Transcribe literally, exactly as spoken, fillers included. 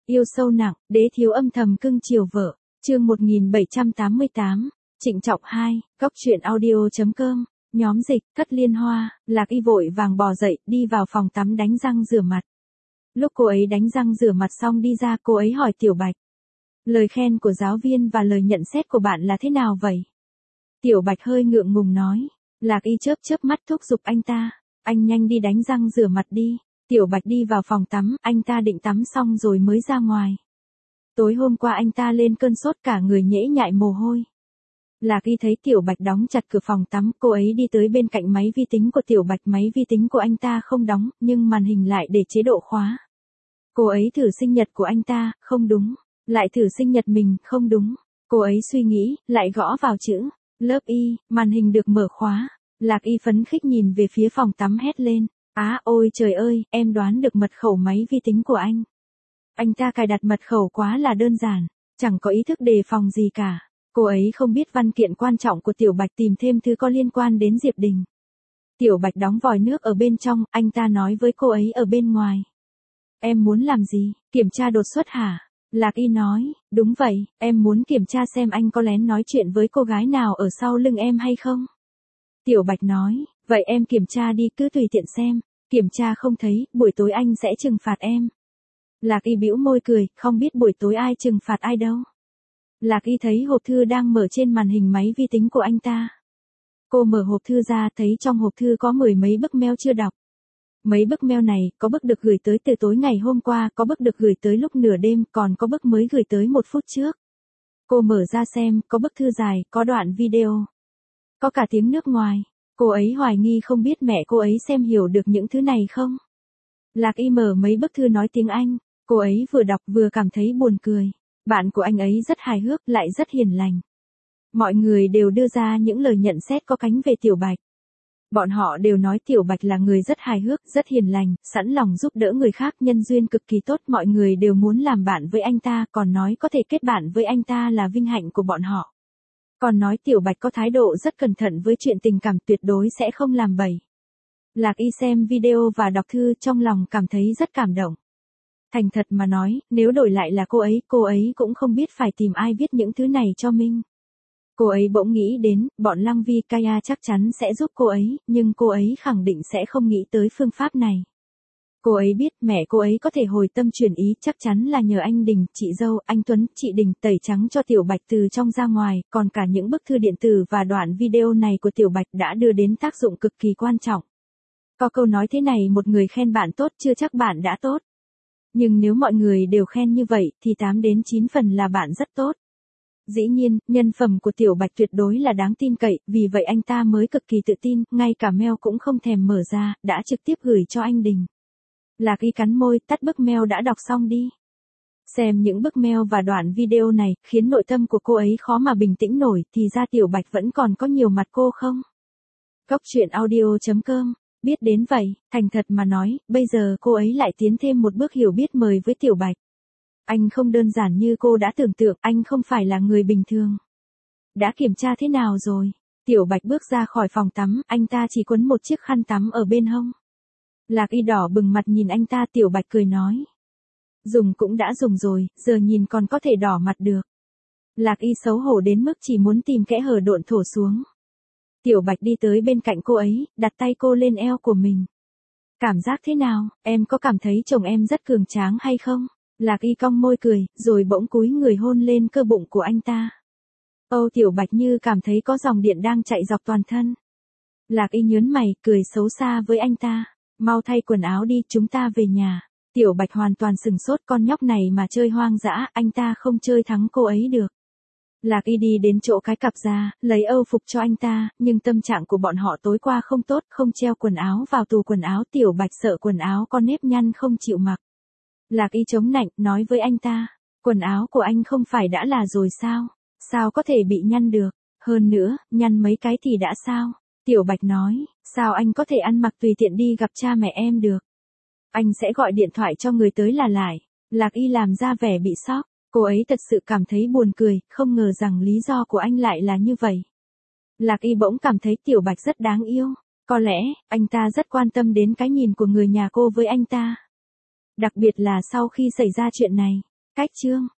Yêu sâu nặng, đế thiếu âm thầm cưng chiều vợ. Chương một nghìn bảy trăm tám mươi tám. Trịnh trọng hai, góc truyện audio.com. Nhóm dịch, Cất Liên Hoa. Lạc Y vội vàng bò dậy, đi vào phòng tắm đánh răng rửa mặt. Lúc cô ấy đánh răng rửa mặt xong đi ra, cô ấy hỏi Tiểu Bạch. Lời khen của giáo viên và lời nhận xét của bạn là thế nào vậy? Tiểu Bạch hơi ngượng ngùng nói. Lạc Y chớp chớp mắt thúc giục anh ta. Anh nhanh đi đánh răng rửa mặt đi. Tiểu Bạch đi vào phòng tắm, anh ta định tắm xong rồi mới ra ngoài. Tối hôm qua anh ta lên cơn sốt cả người nhễ nhại mồ hôi. Lạc Y thấy Tiểu Bạch đóng chặt cửa phòng tắm, cô ấy đi tới bên cạnh máy vi tính của Tiểu Bạch. Máy vi tính của anh ta không đóng, nhưng màn hình lại để chế độ khóa. Cô ấy thử sinh nhật của anh ta, không đúng. Lại thử sinh nhật mình, không đúng. Cô ấy suy nghĩ, lại gõ vào chữ Lớp Y, màn hình được mở khóa. Lạc Y phấn khích nhìn về phía phòng tắm hét lên. Á ôi trời ơi, em đoán được mật khẩu máy vi tính của anh. Anh ta cài đặt mật khẩu quá là đơn giản, chẳng có ý thức đề phòng gì cả. Cô ấy không biết văn kiện quan trọng của Tiểu Bạch tìm thêm thứ có liên quan đến Diệp Đình. Tiểu Bạch đóng vòi nước ở bên trong, anh ta nói với cô ấy ở bên ngoài. Em muốn làm gì, kiểm tra đột xuất hả? Lạc Y nói, đúng vậy, em muốn kiểm tra xem anh có lén nói chuyện với cô gái nào ở sau lưng em hay không. Tiểu Bạch nói, vậy em kiểm tra đi, cứ tùy tiện xem, kiểm tra không thấy, buổi tối anh sẽ trừng phạt em. Lạc Y bĩu môi cười, không biết buổi tối ai trừng phạt ai đâu. Lạc Y thấy hộp thư đang mở trên màn hình máy vi tính của anh ta. Cô mở hộp thư ra, thấy trong hộp thư có mười mấy bức mail chưa đọc. Mấy bức mail này, có bức được gửi tới từ tối ngày hôm qua, có bức được gửi tới lúc nửa đêm, còn có bức mới gửi tới một phút trước. Cô mở ra xem, có bức thư dài, có đoạn video. Có cả tiếng nước ngoài. Cô ấy hoài nghi không biết mẹ cô ấy xem hiểu được những thứ này không. Lạc Y mở mấy bức thư nói tiếng Anh. Cô ấy vừa đọc vừa cảm thấy buồn cười. Bạn của anh ấy rất hài hước, lại rất hiền lành. Mọi người đều đưa ra những lời nhận xét có cánh về Tiểu Bạch. Bọn họ đều nói Tiểu Bạch là người rất hài hước, rất hiền lành, sẵn lòng giúp đỡ người khác, nhân duyên cực kỳ tốt. Mọi người đều muốn làm bạn với anh ta, còn nói có thể kết bạn với anh ta là vinh hạnh của bọn họ. Còn nói Tiểu Bạch có thái độ rất cẩn thận với chuyện tình cảm, tuyệt đối sẽ không làm bậy. Lạc Y xem video và đọc thư, trong lòng cảm thấy rất cảm động. Thành thật mà nói, nếu đổi lại là cô ấy, cô ấy cũng không biết phải tìm ai viết những thứ này cho mình. Cô ấy bỗng nghĩ đến, bọn Lăng Vi Kaya chắc chắn sẽ giúp cô ấy, nhưng cô ấy khẳng định sẽ không nghĩ tới phương pháp này. Cô ấy biết mẹ cô ấy có thể hồi tâm chuyển ý, chắc chắn là nhờ anh Đình, chị dâu, anh Tuấn, chị Đình tẩy trắng cho Tiểu Bạch từ trong ra ngoài, còn cả những bức thư điện tử và đoạn video này của Tiểu Bạch đã đưa đến tác dụng cực kỳ quan trọng. Có câu nói thế này, một người khen bạn tốt chưa chắc bạn đã tốt. Nhưng nếu mọi người đều khen như vậy thì tám đến chín phần là bạn rất tốt. Dĩ nhiên, nhân phẩm của Tiểu Bạch tuyệt đối là đáng tin cậy, vì vậy anh ta mới cực kỳ tự tin, ngay cả mail cũng không thèm mở ra, đã trực tiếp gửi cho anh Đình. Lạc Y cắn môi, tắt bức mail đã đọc xong đi. Xem những bức mail và đoạn video này, khiến nội tâm của cô ấy khó mà bình tĩnh nổi, thì ra Tiểu Bạch vẫn còn có nhiều mặt cô không? Góc truyện audio.com. Biết đến vậy, thành thật mà nói, bây giờ cô ấy lại tiến thêm một bước hiểu biết mời với Tiểu Bạch. Anh không đơn giản như cô đã tưởng tượng, anh không phải là người bình thường. Đã kiểm tra thế nào rồi? Tiểu Bạch bước ra khỏi phòng tắm, anh ta chỉ quấn một chiếc khăn tắm ở bên hông. Lạc Y đỏ bừng mặt nhìn anh ta, Tiểu Bạch cười nói. Dùng cũng đã dùng rồi, giờ nhìn còn có thể đỏ mặt được. Lạc Y xấu hổ đến mức chỉ muốn tìm kẽ hở độn thổ xuống. Tiểu Bạch đi tới bên cạnh cô ấy, đặt tay cô lên eo của mình. Cảm giác thế nào, em có cảm thấy chồng em rất cường tráng hay không? Lạc Y cong môi cười, rồi bỗng cúi người hôn lên cơ bụng của anh ta. Âu Tiểu Bạch như cảm thấy có dòng điện đang chạy dọc toàn thân. Lạc Y nhớn mày, cười xấu xa với anh ta. Mau thay quần áo đi, chúng ta về nhà. Tiểu Bạch hoàn toàn sừng sốt, con nhóc này mà chơi hoang dã, anh ta không chơi thắng cô ấy được. Lạc Y đi đến chỗ cái cặp ra, lấy âu phục cho anh ta, nhưng tâm trạng của bọn họ tối qua không tốt, không treo quần áo vào tủ quần áo. Tiểu Bạch sợ quần áo có nếp nhăn không chịu mặc. Lạc Y chống nạnh, nói với anh ta, quần áo của anh không phải đã là rồi sao? Sao có thể bị nhăn được? Hơn nữa, nhăn mấy cái thì đã sao? Tiểu Bạch nói, sao anh có thể ăn mặc tùy tiện đi gặp cha mẹ em được? Anh sẽ gọi điện thoại cho người tới là lại. Lạc Y làm ra vẻ bị sốc. Cô ấy thật sự cảm thấy buồn cười, không ngờ rằng lý do của anh lại là như vậy. Lạc Y bỗng cảm thấy Tiểu Bạch rất đáng yêu. Có lẽ, anh ta rất quan tâm đến cái nhìn của người nhà cô với anh ta. Đặc biệt là sau khi xảy ra chuyện này. Cách chương